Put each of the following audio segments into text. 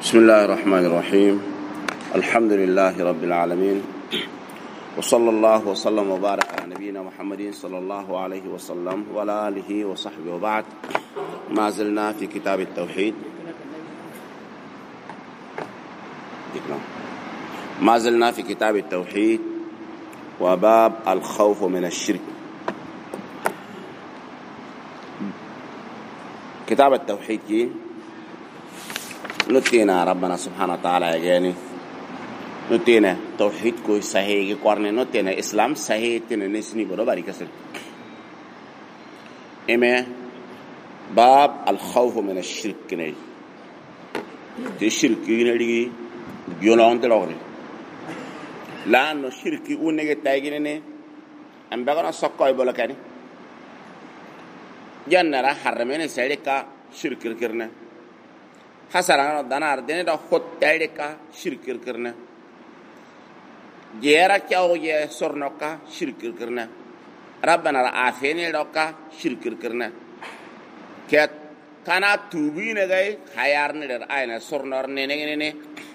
بسم الله الرحمن الرحيم. الحمد لله رب العالمين، وصلى الله وسلم وبارك على نبينا محمد صلى الله عليه وسلم وعلى آله وصحبه وبعد. ما زلنا في كتاب التوحيد، ما زلنا في كتاب التوحيد وباب الخوف من الشرك. كتاب التوحيد كي نتينا ربنا سبحانه وتعالى يعني نتينا توحيد كوي صحيح كورن نتينا إسلام صحيح تنا نسني برو باري كسر. إما باب الخوف من الشرك كناي الشرك ينادي بيولون تلوري لا إنه الشرك ونيجي تايجينه أم بعنا سكاي بولا كاني جنرا حرمين سيركا شرك كرنا حسنا دانا أردني دا خود تايركا شرك كرنا جيرا كياو يه سرناكا شرك كرنا ربنا رافيني لوكا شرك كرنا كات كانا توبين جاي خيارني در أين سرنار نيني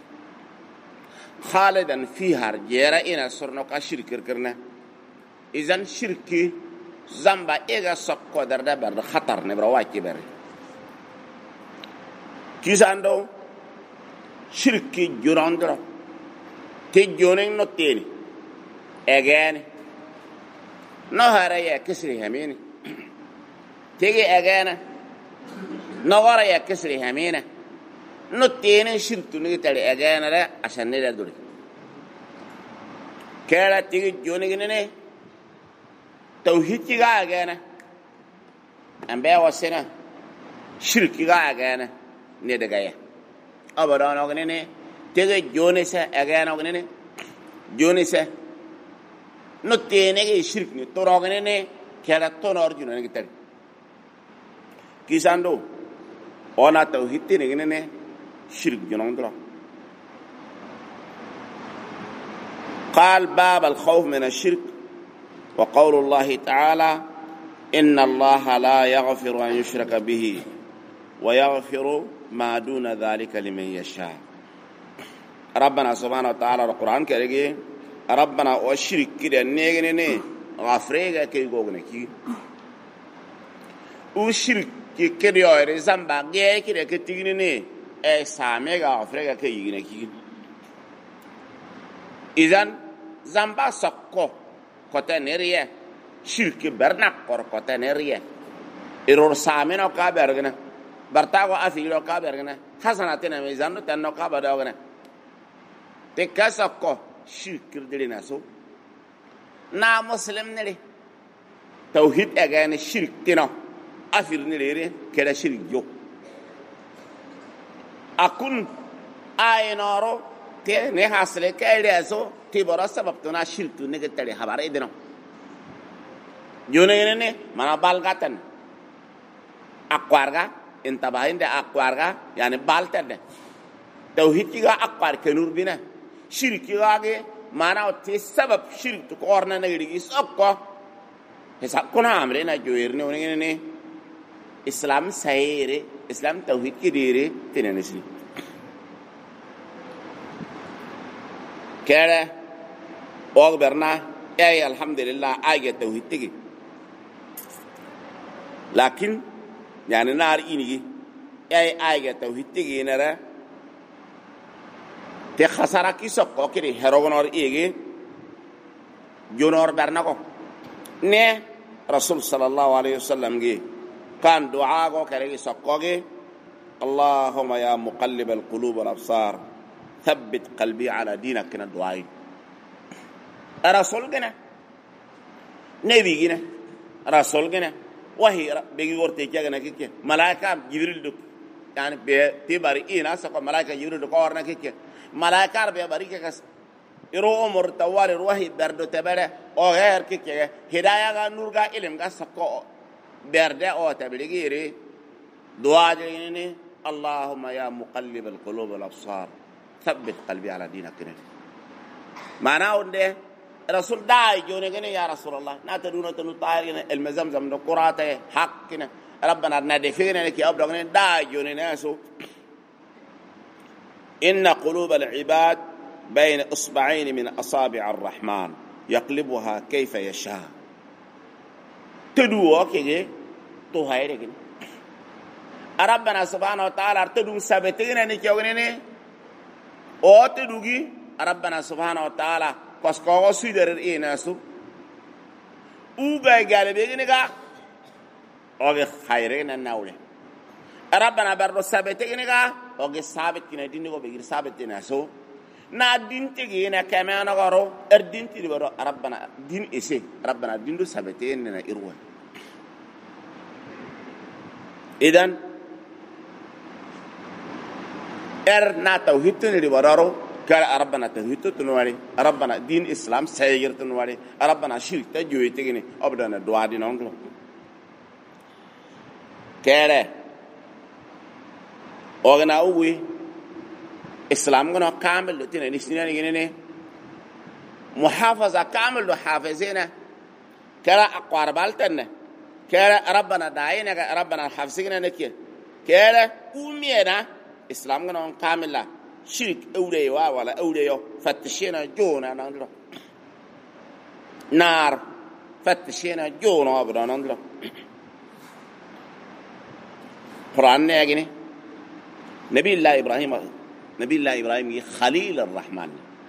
خالدا فيها جيرا إنا سرناكا شرك كرنا إذن شركي زنبا إيجا سكو در برد خطر نبرواكي بري كيساندو شركي جوراندرو تجونين نتيني أجاني نهارا يا كسري هميني تيجي أجانا نوارا يا كسري همينة نتيني شركتو نيجي أجانا لا عشان نلا دوري كلا تيجي جونين نني توحيد كيغا أجانا أمبيا وسنا شرك كيغا أجانا ندعيا أبدا نوغنيني تيجي جونيسا أجانا نوغنيني جونيسا نتيني شرك نتوراغنيني كلا تونار جونيني كتير كيساندو أنا توحيد تيني شرك جوناندرا. قال باب الخوف من الشرك وقول الله تعالى إن الله لا يغفر أن يشرك به ويغفر ما دون ذلك لمن يشاء. ربنا سبحانه وتعالى القرآن كريم ربنا وشرك كده نيجي غفريجا كي يقولنا كي وشرك كده يوري زنبا جاي كده كتيجي سامي غفريجا كي يجينا كي إذن زنبا سكو كتنيريا شرك برنا كور كتنيريا إرور سامينو كابرجنا برتاغو أفيلو كابرجنا حسناتنا ميزانو تنو كابداغنا تكاسكو شرك دلنا سو نا مسلم نلي توحيد أجان شرك تنا أفير نلي كذا شرك جو أكون أينارو تني حاصل كذا سو تبرا سبب تنا شرك نكتري خبر إدنا جونيني منا بالغاتن أقوارغا انت باين ده أقوارغا يعني بالتن توحيد كيغا أقوار كنور بينا شرك كيغا مانا وتي سبب شرك تقارنا نغيري سبقا حساب كنا عمرنا جويرني ونغيرني إسلام سايري إسلام توحيد كديري تنانسي كده أخبرنا أي الحمد لله آية توحيد تيجي لكن يعني نار إني أي آية توحيد تيجي نرى تخسر كيسق كده هرونار إيجي جونور برناكو نه رسول صلى الله عليه وسلم جي كان دعاءه كده سقاقي اللهم يا مقلب القلوب والأبصار ثبت قلبي على دينك كنا دعائي رسول جنا نبي جنا رسول جنا وهي بيجي ورتي كأنا كيك ملاك جبريل دك يعني بتباري إيه ناس كم ملاك جبريل دك أورنا كيك ملاك بيباري كاس يروح أمور تواري روحي برد تبرة أو غير كيك هدايا كان نور كا إلهم كا سكوا برد أو تبليغي ري دعاء جيني اللهم يا مقلب القلوب والأبصار ثبت قلبي على دينك كنا معناه إنه رسول داعي جوني كنا يا رسول الله ناتدون تنطاير المزمزم نقراته حق كنا ربنا ندفعنا لك أبدا كنا داعي جوني ناسو إن قلوب العباد بين إصبعين من أصابع الرحمن يقلبها كيف يشاء تدو كي تو هايرك ربنا سبحانه وتعالى تدو سبتين نكيوني او تدوغي ربنا سبحانه وتعالى كسكو سيدر إيناسو اوغاي غالبي نيغا اوغي خيرين ناولي ربنا برضو سبتين نيغا اوغي ثابت كنا دينغو بيغير ثابت ناسو na din tigi na kamana garo din tigi baro rabbana din ese rabbana din do sabete na irwa idan na tauhid ni baro kala rabbana tauhid tunwari rabbana din islam sayir tunwari rabbana shirk ta joyi tigi ni obdana doa di nonglo kere ogna uwi اسلام غنا كامل لو تنين سنين ينين محافظه كامل لو حافظينا كلا اقوار بالتن كلا ربنا داينا ربنا حافظينا نكير كلا اومينا اسلام غنا كامل لا شرك اولي ولا اولي فتشينا جونا نندلو نار فتشينا جونا ابدا نندلو قران يغني نبي الله ابراهيم نبي الله إبراهيم خليل الرحمن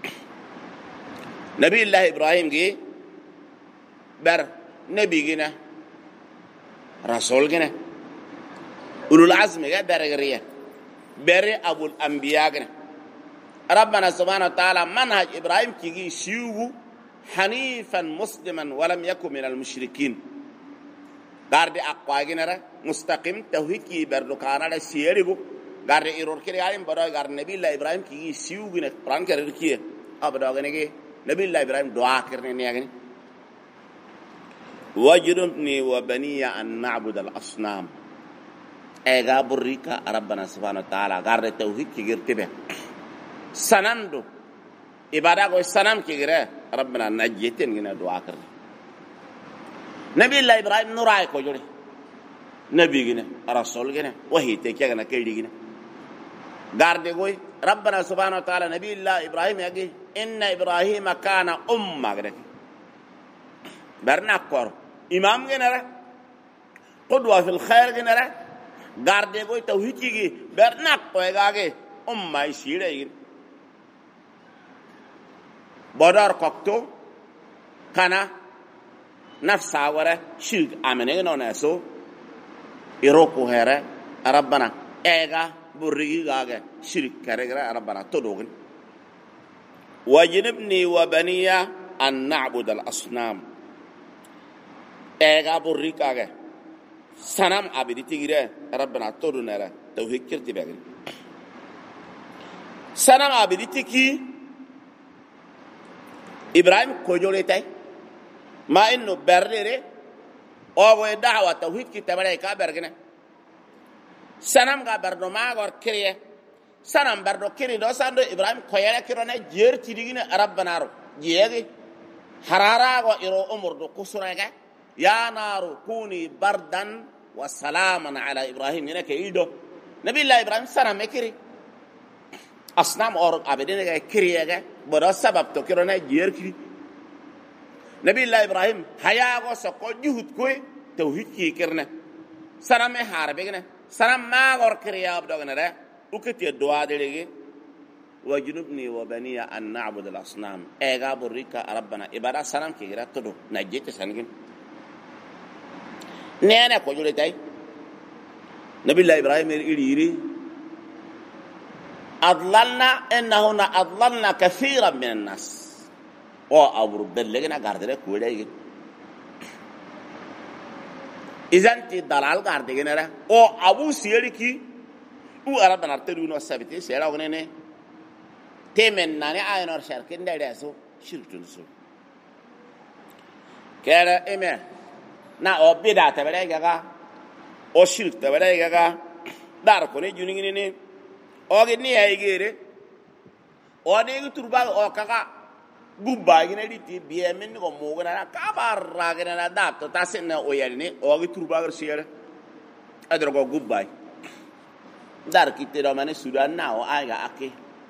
نبي الله إبراهيم بر نبي جنا رسول جنا أولو العزم درجرية بر أبو الأنبياء جنا ربنا سبحانه وتعالى منهج إبراهيم كي شيوه حنيفا مسلما ولم يكن من المشركين قارد أقوى جنا مستقيم توحيد كي بردكانا سيريغو garde iror kire yalim bado gar nabi allah ibrahim ki siugu ne pran kare kiye abado gane ge nabi allah ibrahim doa kirne ne gane wajrubni wa baniya an na'budu al asnam ega burrika rabbana subhanahu wa ta'ala garde tauhid ki girtibe sanando ibada go sanam ki gire rabbana najjeten gina doa kirne nabi allah ibrahim nuray ko jore nabi gine rasul gine wahi te kegana kaydi gine garde goy rabbana subhanahu wa ta'ala nabi allah ibrahim yagi inna ibrahima kana umma gade barna kor imam genera qudwa fil khair genera garde goy tawhid gi barna ko gage umma shire yin bodar kokto kana nafsa wara shirk amene no naso iroko here rabbana ega burrigi gaga shirk karegra rabbana todogin wajnibni wa baniya an na'budu al asnam ega burrika ga sanam abidi tigire rabbana todunera tawhid kirti bagin sanam abidi tiki ibrahim kojole tay ma inno berdere o da'wa tawhid ki tabare ka bergene sanam ga bardo ma gor kriye sanam bardo kiri do sando ibrahim koyere kirone jerti digine rabbana ro jegi harara go iro umur do kusurega ya naru kuni bardan wa salaman ala ibrahim ne ke ido nabi allah ibrahim sanam kiri asnam or abedene ga kiriyega bodo sabab to kirone jerki nabi allah ibrahim haya go so ko juhut koy tawhid ki kirne sanam me harbe gene sanam ma gor kriya abdogna re ukati doa delege wajnubni wa baniya an na'budu al asnam ega burika rabbana ibada sanam ki gira todo najete sangin nene ko jule tay nabi allah ibrahim iri adlalna innahuna adlalna kathiran min an-nas o abur belegna gardere ko delege izanti dalal garde genera o abu siyeriki u araban artedu no sabiti sera gonene temen nani aynor sharkin dere so shirkun so kera eme na o bida tabere gaga o shirk tabere gaga dar ko ne juningini ne o gni ay gere o ne turba o kaga gubba gina diti biye men ko mo gana ka barra gana da to tasen o yelni o gi turba gar siere adro go gubba dar kitte do mane sudan na o aga ake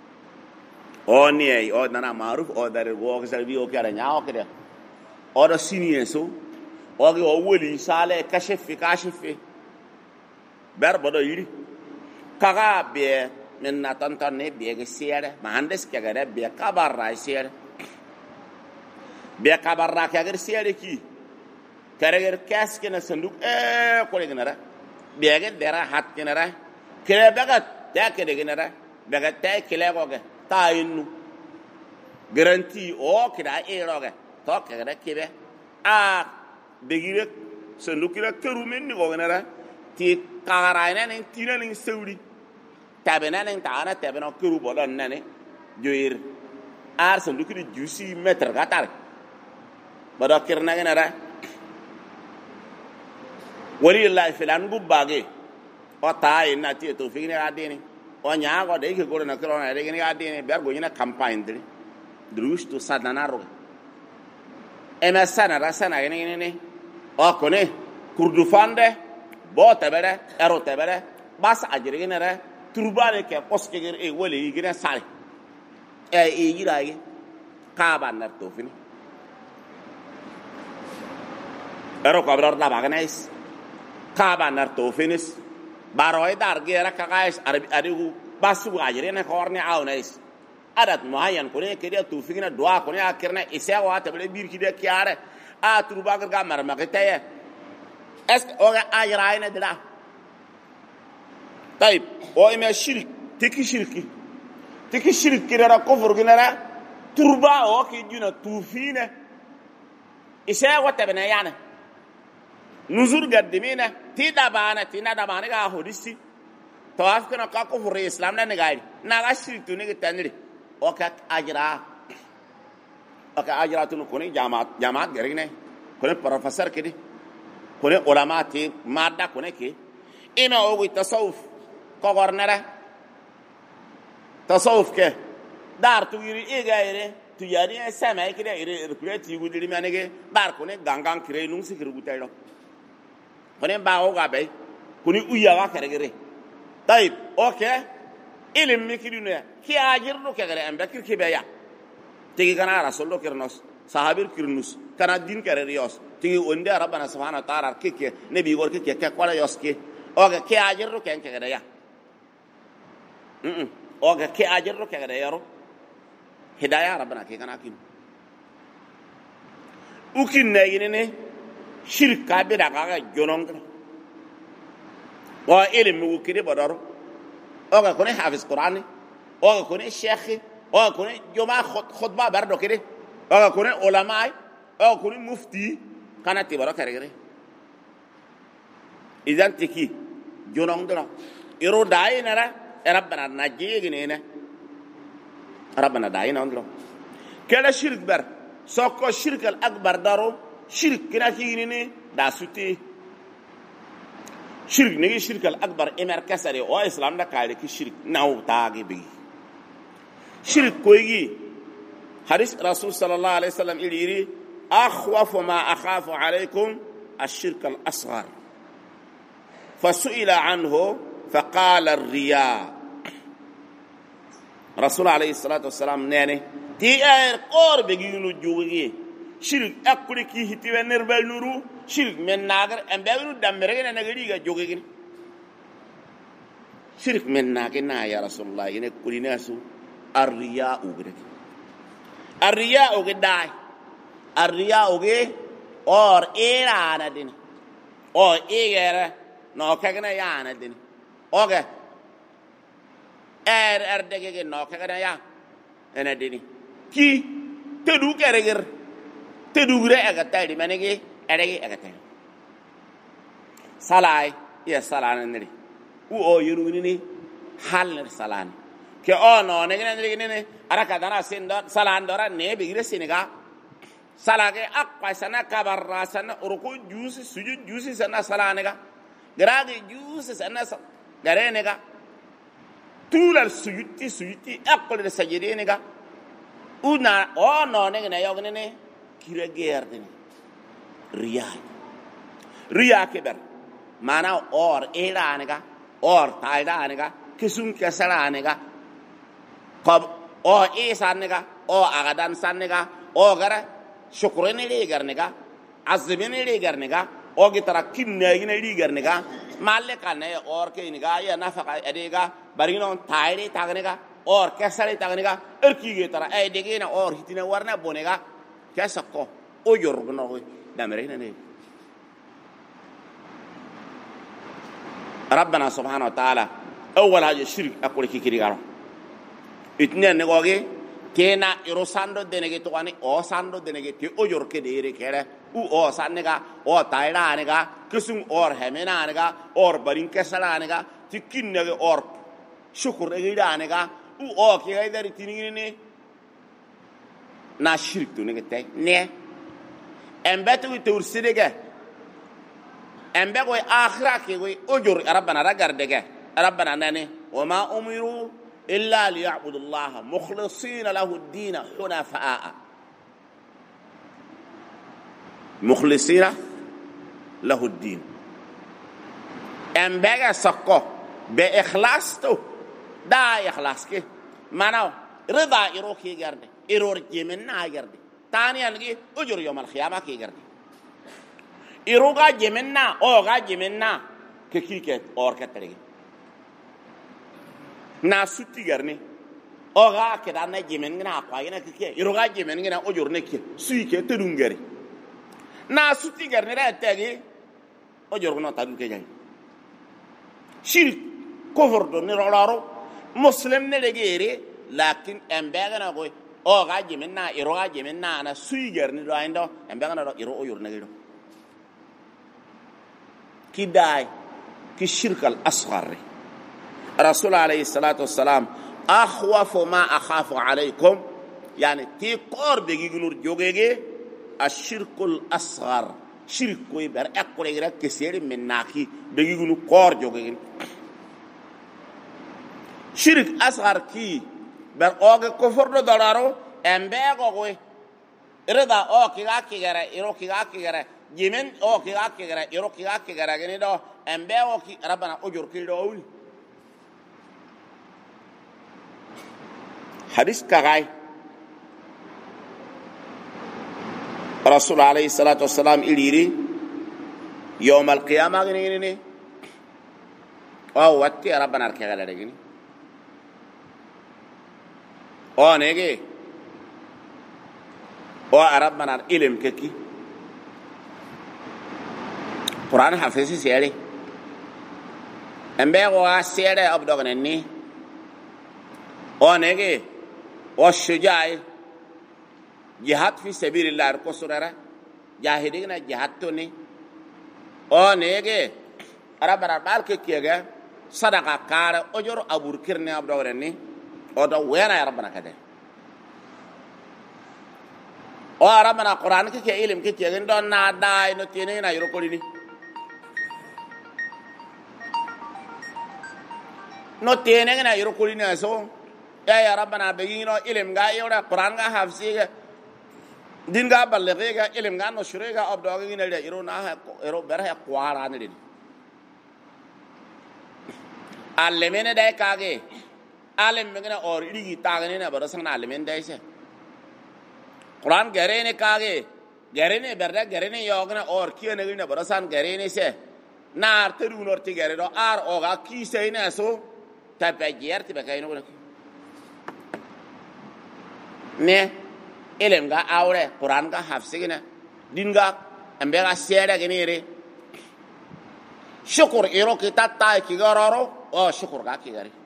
o ne o nana maruf o dar go ko servi o kala nyaaw ke de o do sinien so o ge o woli sale kashifi ber bodo yiri kaga be men na tantan ne be ge sere ma handes ke ga be kabarra sere be kabarra ke ga sere ki kare kas ke na sanduk ko le gnara be ge dera hat ke nara kire be ga ta ke de gnara be ga ta ke le go ge ta inu garanti o kida e roge to ke ga ke be a be gire sanduk kira keru men ni go gnara ti kagaraina ning tina ning sauri tabena ning taana tabena keru bolon nane joir ar sanduk di juicy meter gatar bada kirna gnara wali la filan gubage o tai na ti to figine adini o nyaago de ke goro na krona de gine adini ber go nyina campaign de drush to sadana ro ema sana rasana gine ne o kone kurdufande bo tabere ero tabere bas ajire gine re turbane ke poske gire e wali gine sare e yiraage ka ban to fini ero ko abrar da baganais kaba nar to finis baroy dar gera kagais arigu basu ajire na korne awnais adat muayyan kone kede to figina doa kone akirna isawa tabele birki de kiare a turba ga mar magetaye est oga ajraina dida tayib o ime shirk tiki shirk kira kufur ginara turba o ki juna tufine isawa tabena yana nuzur gaddimina ti dabana ga hodisi tawaf kana ka ko fure islam na ngai na ga shirku ne tanri o ka ajra tun ko ne jamaat gerine ko ne professor kidi ko ne ulama ti madda ko ne ki ina o wi tasawuf ko gornara tasawuf ke dar tu yiri igaire tu yari sama kide ire rekreti gudiri manege dar ko ne gangang kire nung sikir gutaydo kone ba o gabe kuni uya ga kare tayib okay ilim mikidune ki ajirno kare amba kirki be ya tigi kana rasulullah kirnos sahabir kirnus kana din kare rios tigi onde rabbana subhanahu wa ta'ala kike nabi gor kike ke kwala yoske okay ki ajirno ken kare ya okay ki ajirno kare yaro hidayah rabbana ke kana kin ukin ne yine shirk ka be daga ga jonong wa ilm mu kide badaro o ga kone hafiz qur'ani o ga kone sheikh o ga kone juma khutba bardo kide o ga kone ulama o ga kone mufti kana ti baraka regere idan tiki jonong dara iro dai nara rabbana najje gine rabbana dai na ndro kala shirk bar sokko shirk al akbar daro shirk kina kini da suti shirk ne shirk al akbar emer kasare o islam da kare ki shirk naw taagi bi shirk koyi hadith rasul sallallahu alaihi wasallam iliri akhwafu ma akhafu alaykum ash-shirk al-asghar fasu'ila anhu faqala ar-riya rasul alayhi salatu wassalam nene ti er qor be ginu jogi shirk akuri ki hitiwe nerbal nuru shirk men nagar ambelu damere na nagari ga jogegin shirk men nagina ya rasulullah ine kulinasu arriya ugre arriya ugdai arriya uge or era na din o egere no kagna ya na din oge dege no kagna ya ena dini ki tedu kereger tedugre agata di manegi eregi agata salai ya salana nri u o yuruni ni hal salani ke ono ne ne araka dana sinda salan dora ne bigire siniga salage akpa sana kabarra sana uruku juice sujud juice sana salanega grade juice sana garenega tulal sujudi akko de sajidenega una ono ne yogne ne kira gerdini riya keber mana or eranega or taidanega kisun kesaranega qab o isanniga o agadan sanniga o gara shukrani ligarniga azmini ligarniga o gitara kimnagina ligarniga malika ne or kiniga ya nafaka ediga barinon tayri tagniga or kesali tagniga erkige tara ay digina or hitina warna bonega kesako o yorgno damerina ne ربنا سبحانه وتعالى أول حاجة الشرك أقول كي كذي قالوا اثنين نقولي كنا يروساندو دينك تواني أو ساندو دينك تي أجور كديري كله أو سانيكا أو تايلا أنيكا كسم أور همينا أنيكا أور بارين كسلا أنيكا تكين نجى أور شكر إيدا أنيكا أو كي هيدا رتيني ناشرك تو نكتة نه أمبتو تورسيدك أمبكوي آخرة كوي أجور ربنا رجردك ربنا نني وما أمروا إلا ليعبدوا الله مخلصين له الدين حنفاء مخلصين له الدين أمبكا سكو بإخلاص دا إخلاصك مانو رضا إروكي جردي إرور جمنا جردي تاني أنجي أجور يوم القيامة كي جردي إروغا جمنا أوغا جمنا ككيكت أور كتري ناسوتي غرني أوغا كدانا جمنا قاينا كيكي إروغا جمنا أجور نكي سويكي تدونغري ناسوتي غرني رأتاجي أجور نو تدو كجاي شرك كفر دون نرارو مسلم نلغيري لكن أمبغنا قوي أوغا جمنا إروغا جمنا أنا سوي غرني دو عندو أمبغنا دو إرو أجور نغيرو كداي كشرك الأصغر رسول عليه الصلاة والسلام أخوف ما أخاف عليكم يعني تيقور بيجينور جوجي الشرك الأصغر شرك كوي بر أقول إغراء كثير من ناكي بيجينور كور جوجي شرك أصغر كي بر أوغي كفر دولارو أمبيغو كوي إردا أو كيغا كيغرا إرو كيغا كيغرا جيمن أو كيغا كيغرا إرو كيغا كيغرا غني دو أمبيغو كي ربنا أجور كي دو حديث كغاي رسول عليه الصلاة والسلام إليري يوم القيامة غني أو واتي ربنا الكيغا لغني أو نيجي أو ربنا الإلم ككي قرآن حفظي سيالي أمبيغو سيالي أبدوغنني أو نيجي والشجاع جهاد في سبيل الله ركوسورا جاهدين جهاد توني أو نيجي ربنا بالك كيجا صدقة كار أجر أبور كرني أبدورني أو دو وين يا ربنا كده أو ربنا قرآن كي علم كي كيجا دون ناداي نتيني نا يروكوليني نتيني نا يروكوليني أسو يا ربنا بيجينا علم غا يورا قرآن غا حفظيغا دين غا بلغيغا علم غا نشريغا أبدوغينا لدي يرو برها قواران لدي علمين داي كاغي علم مغنا اور لغي تاغنين برسان علمين داي سي قرآن غرين كاغي غرين بردا غرين يوغنا اور كيه نغينا برسان غرين سي نار ترون اور تي غريدو آر اوغا كي سينا سو تبجير تبكاينو غنا ne ilm ga awre Quran ga hafsigina din ga ambe ga sere genere shukur iro kitata ki gararo o shukur ga ki gari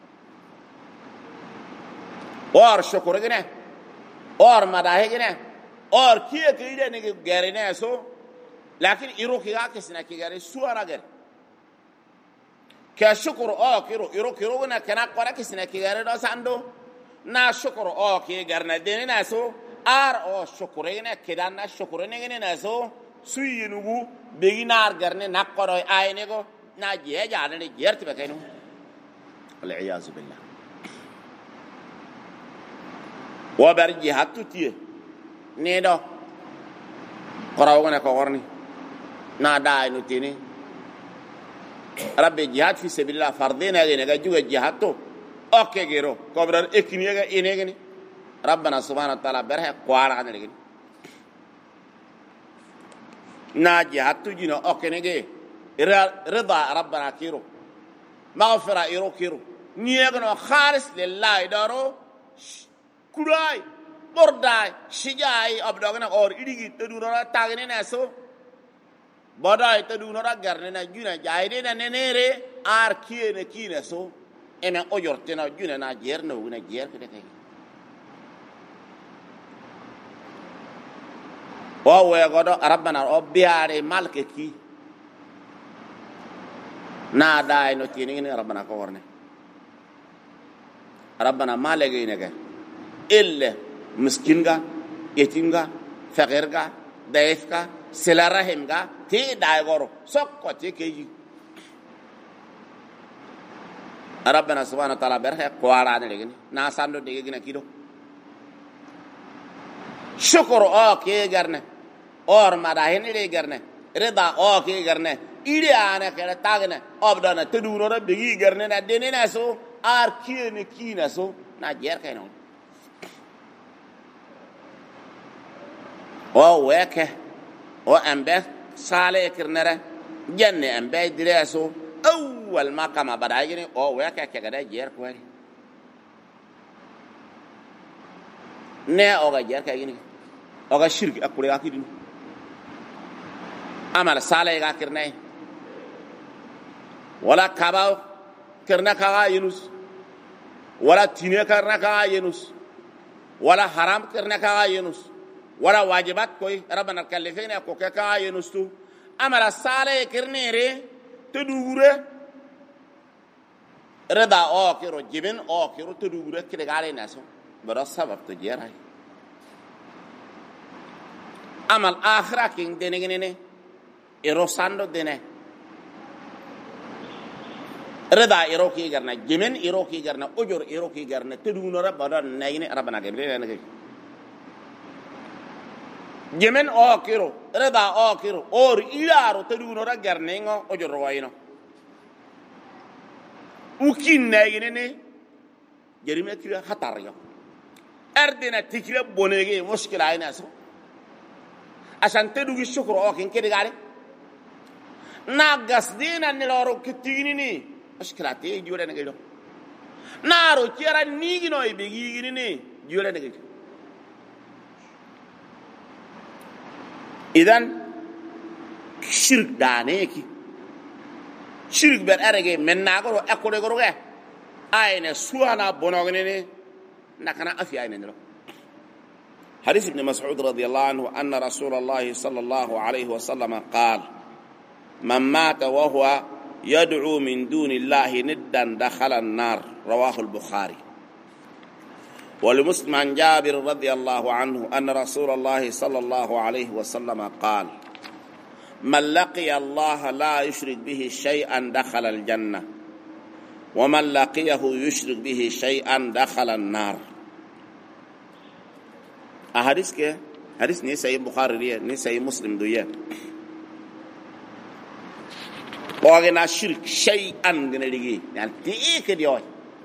or shukur gene or madahe gene or kiye ki ide ne gari ne so lakin iro ki ga kisna ki gari suara gari ka shukur o iro na kana qara kisna ki gari do sando na شكر او كي غرنا دين ناسو ار او شكرين كدان نا شكرين غني ناسو سوينغو بينار غرني نقرو اينغو نا جي جان ني جيرت بكينو والعياذ بالله وبرجي حتوتي نيدو قراوغنا كورني نا داي نوتيني ربي جهاد في سبيل الله فرضين غني جوجا جهادو اوكي غيرو كوبرار اكنيغا انيغني ربنا سبحانه وتعالى برها قوار عن لكن ناجي هاتو جينا أوكنيجي رضا ربنا كيرو مغفرة إيرو كيرو نيغنو خالص لله دارو كراي برداي شجاي أبداغنا أور إديجي تدورا تاغني ناسو بداي تدورا غرننا جونا جايدنا ننيري آر كيه نكينا سو إما أجرتنا جونا ناجير نوغنا جير كده وهو يقول ربنا ربياري مالكي ناداي نتيني ربنا كورني ربنا مالكي نجا إلا مسكينغا يتيمغا فقيرغا ضعيفغا سلارهمغا تي دايغورو سوكو تي كيجي ربنا سبحانه وتعالى برها قوارا نلغني ناساندو ديغنا كيدو شكر كي غرنا اور مداهن لي غرنا رضا كي غرنا إلي أنا كده تاغنا أبدانا تدورنا بيجي غرنا ديننا سو أركين كينا سو ناجير كينو وك أمبه سالة كرنرة جنة أمبه دراسو أول ما كما بدايجني وك كده جير كواري نه أوغا جير كيني أوغا شرك أقولي أكيدين أمال سالة كرنة ولا كباو كرنا كا ينوس ولا تيني كرنا كا ينوس ولا حرام كرنا كا ينوس ولا واجبات كوي ربنا كلفنا كوكا كا ينوس تو أمال سالة كرنة ري تدوره رضا كيرو جبن كيرو تدوره كده قالي ناسو برا سبب تجيرها أمال آخرة كين دينه إيروساندو دينه رضا إيروكي غرنا جمن إيروكي غرنا أجر إيروكي غرنا تدون ربنا نيجي ربنا قبله نيجي جمن كيرو رضا كيرو أور إيرارو تدون رغرنا إنغو أجر رواينو وكين نيجي ني جريمة كيرو خطريو أردنا تكيرو بونيجي مشكلة هنا سو عشان تدوغي الشكر كين كده قالي ناقص دينا نلارو كتيني أشكراتي جولا نقولو نارو تيرا نيجي نوي بيجي ني جولا نقولو إذن شرك دانيكي شرك بالأرجع من ناقرو أكله كروجه أين سوانا بناغنيني نكنا أفي أين نلو حديث ابن مسعود رضي الله عنه أن رسول الله صلى الله عليه وسلم قال من مات وهو يدعو من دون الله ندا دخل النار رواه البخاري ولمسلم عن جابر رضي الله عنه أن رسول الله صلى الله عليه وسلم قال من لقي الله لا يشرك به شيئا دخل الجنة ومن لقيه يشرك به شيئا دخل النار أحاديث كه حديث نساء البخاري نساء مسلم دوية وأنا شرك شيئا جنريجي يعني تيك ديوي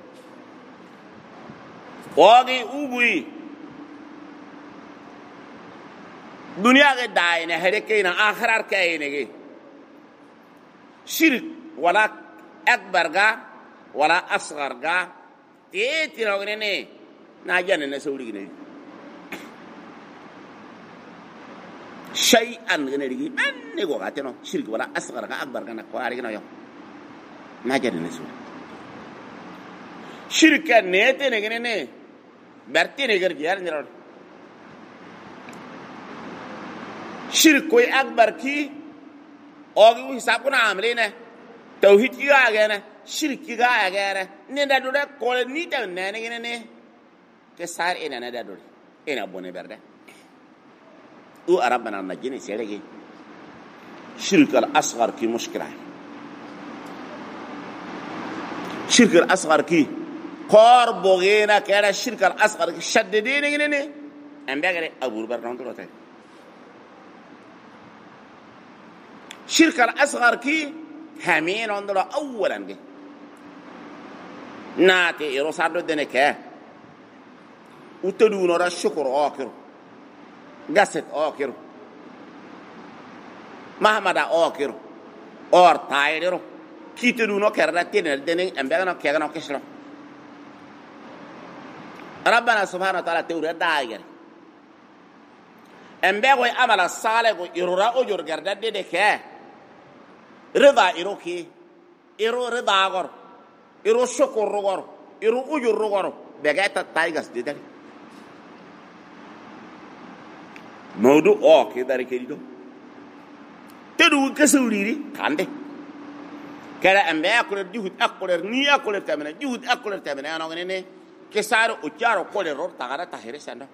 وأنا أبوي دنيا كداينة هركينا آخر كاينة شرك ولا أكبر جا ولا أصغر جا تيتي نوعينه ناجان النسولي جنري شيئا جنريجي من نقول قاتنو شرك ولا أصغر جا أكبر جا نقاري جنا يوم ناجان النسولي شرك نيته نجننه برتي نجر جيار نيران شرك کوئی اکبر کی اور وہ حساب کو نام لینا توحید کی آ گیا نا شرک کی آ گیا نا نہیں ڈا ڈوڑا کول نہیں تے نہ نے نے کہ سار اے نہ ڈا ڈوڑ اے نہ بونے بردا او عرب بنا نجنی سیڑے گی شرک الاصغر کی مشکل ہے شرک الاصغر کی قار بوغینا کہنا شرک الاصغر کی شددین نے ام بغیر ابو بکر رحمۃ اللہ تعالی شرك الأصغر كي همين عندنا أولاً دي ناتي إروسادو دنكه utedu no ra shukr okiro gaset okiro mahamada okiro or tayriro kitedu no kerda tenel denen embega no kega no kislo rabbana subhanahu wa ta'ala tewre daayere embego amala salego irura ojor garda de ke rida iroki iro rida gor iro shukr gor iro ujur gor begata taigas de dali modu o ke dari ke dido tedu kesuliri kande kala ambe akule juhud akule ni akule tamena juhud akule tamena no ngene ke saro o charo kole ror tagara tahire sanda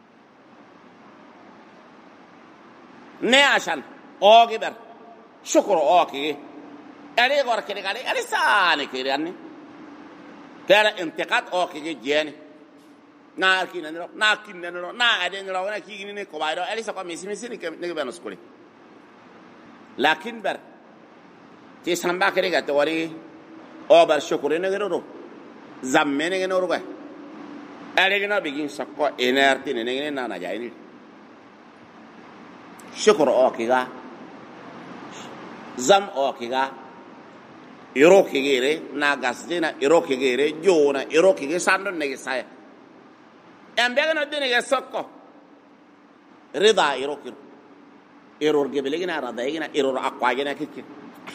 ne ashan o giber shukr o ke ari gor ke gari ari sane ke ranni kala intiqad o ke jeni na kinaniro na adeniro na kigini ko bayro ali sa ko misi ni ke ne be no skole lakin ber ti samba kere ga to wari o bar shukure ne gero zamme ne gero ga ale gina bigin sakko enerti ne ne na jaini shukr o kiga zam o kiga iro kigere na gasdina iro kigere jona iro kige sando ne saya embega no dine ga sakko rida iro kiro error gebelegina rada igina error aqwagina kike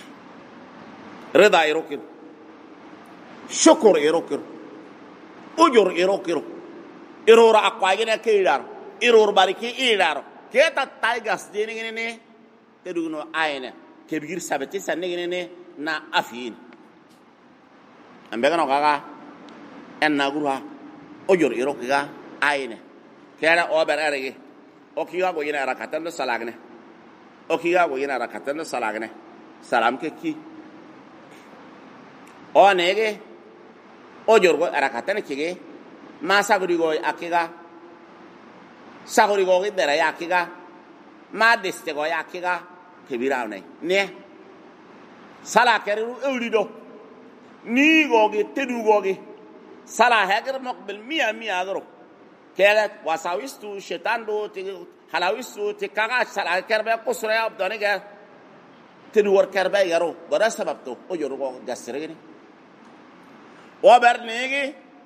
rida irokir shukr irokir ujur irokir error aqwagina keidar error bariki idar keta taigas dine ne teduno ayna kebir sabati sanne ne na afin ambega no gaga enna gurha ujur irokiga ayna kera ober arege okiga go yina rakatan do salagne okiga go yina rakatan do salagne salam ke ki onege ojor go rakatan kige ma saguri go akiga saguri go gidera yakiga ma deste go yakiga kebirawne ne sala keru ewlido ni go ge tedu go ge sala hagar maqbil miya garo kela wasawistu shaitan do ti halawistu ti kaga sala kerbe kusra abdane ga tedu wor kerbe yaro bara sabab to o yoru go gasrene o bernege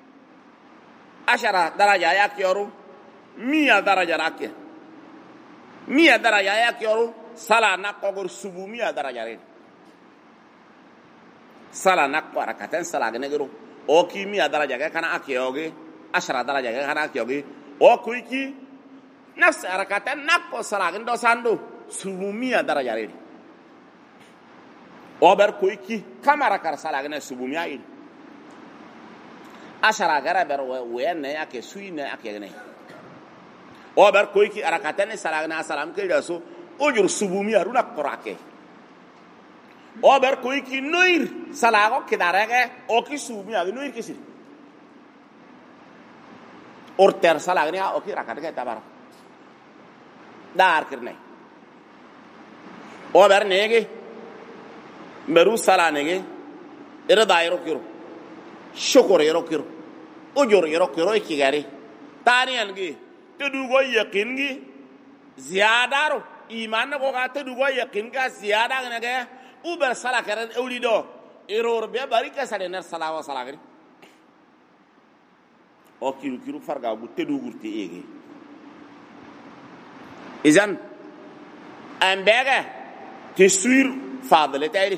10 daraja yak yoru 100 daraja rakke 100 daraja yak yoru sala nakko subu 100 daraja re sala nakko rakatan sala gane garo o ki 100 daraja ga kana akyoge 10 daraja ga kana akyoge o kuiki nafs rakatan nakko sala gane do sando subu 100 daraja re o ber kuiki kamara kar sala gane subu 100 10 gara ber wenne yake suine akene o ber kuiki rakatan sala gane salam ke daso ojur subu 100 runa korake o ber kuiki noir salago kidarege o ki subu 100 noir kisir orter salagni o ki rakatge tabar dar kirne o ber nege meru salanege era dairo kiro shukor yero kiro ujur yero kiro ikigari tani angi tedugo yakingi ziyadaro iman ko ga tedugo yakin ga ziyada nege uber sala karen ewlido error be barika sale ner sala wa sala gari o kiru farga bu tedu gurti ege izan ambega tisir fadle tayri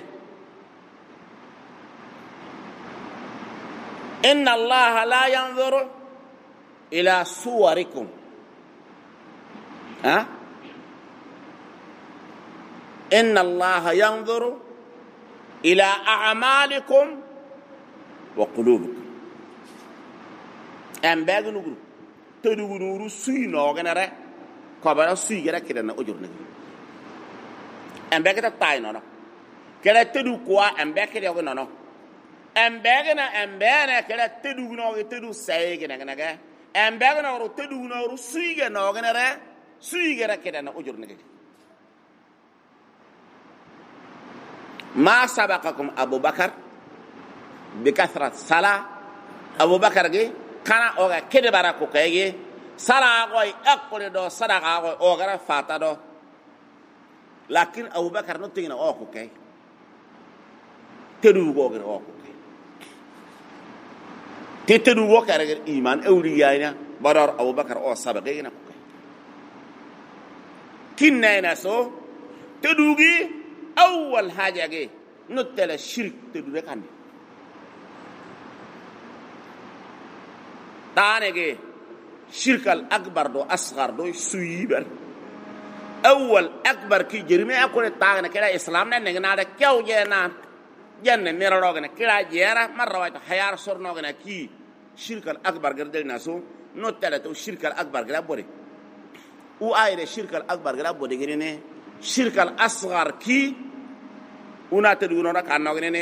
inna allaha la yanzuru ila suwarikum ha inna allaha yanzuru ila a'malikum wa qulubikum ambega nuguru tedu nuru suyi no ganare ko bara suyi gara kidana ojurna ambega ta tay no kala tedu ko ambega kede go no ambega na ambena kala tedu no tedu say gena gena ambega na ro tedu no ru suyi ga no ganare suyi gara kidana ojurna ما سبقكم أبو بكر بكثرة صلاة أبو بكر جي kana oga kede bara ko kayge sara goy akore do sara goy ogara fata do lakin abubakar no tingina o ko kay tedu go o ko kay te tedu go kare iman awliya badar abubakar o sabaqe na ko kay kinna so tedugi awwal haja ge no tele shirk tedu kan دانجي شرك الأكبر دو أصغر دو سويبر أول أكبر كي جرمي أكون تاعنا كلا إسلامنا نجنا ده كيو جنا جنة نيرلوغنا كلا جيرا مرة واحدة حيار صرناغنا كي شرك الأكبر قردل ناسو نوتلا تو شرك الأكبر قلا بوري وآير شرك الأكبر قلا بوري جرينه شرك الأصغر كي وناتدونا كانوغنه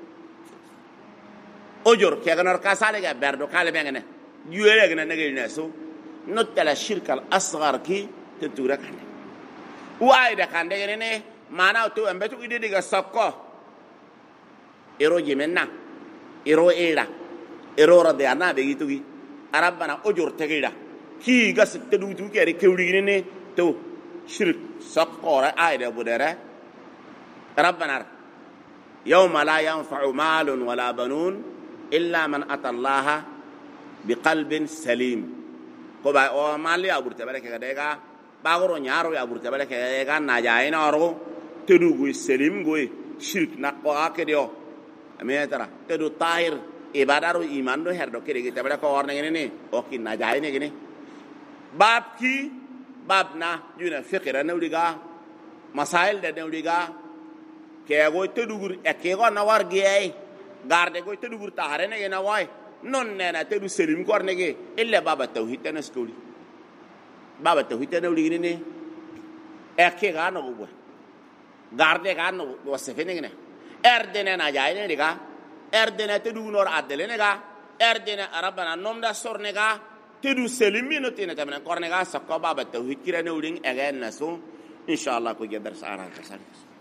أجور كأنور كاسالة بردو كالي بينه يويل أجنا نقول ناسو نوتلا شرك الأصغر كي تدورا كانه وآير كانده جرينه mana to ambetu ide diga sakko ero jemenna ero era ero rade ana be gitugi arabana ojur tegida ki gas tedu tu kere kewri ne to shirk sakko ra aida budara rabbana yawma la yanfa'u malun wala banun illa man ata allaha biqalbin salim ko ba o mali aburte bareke gadega bagoro nyaro ya aburte bareke ga na jaina oro tedu goy selim goy shirk na ko akedio ametara tedu tahir ibadaru iman do herdo kede gita bada ko warne ngene o kin na jaay ne gene bab ki bab na yuna fikira ne uliga masail de ne uliga ke goy tedu gur e ke go na war gey garde goy tedu gur tahare ne na way non ne na tedu selim ko ne ge illa baba tawhid na skuli baba tawhid ne uliga ne e ke ga no go garde ganno wasefene ne erdene na jaayne diga erdene te du nor adele ne ga erdene arabana nomda sorne ga te du selimino tine tamna korne ga sakko baba tawhid kirane uling egen naso inshallah ko gedar sara kasal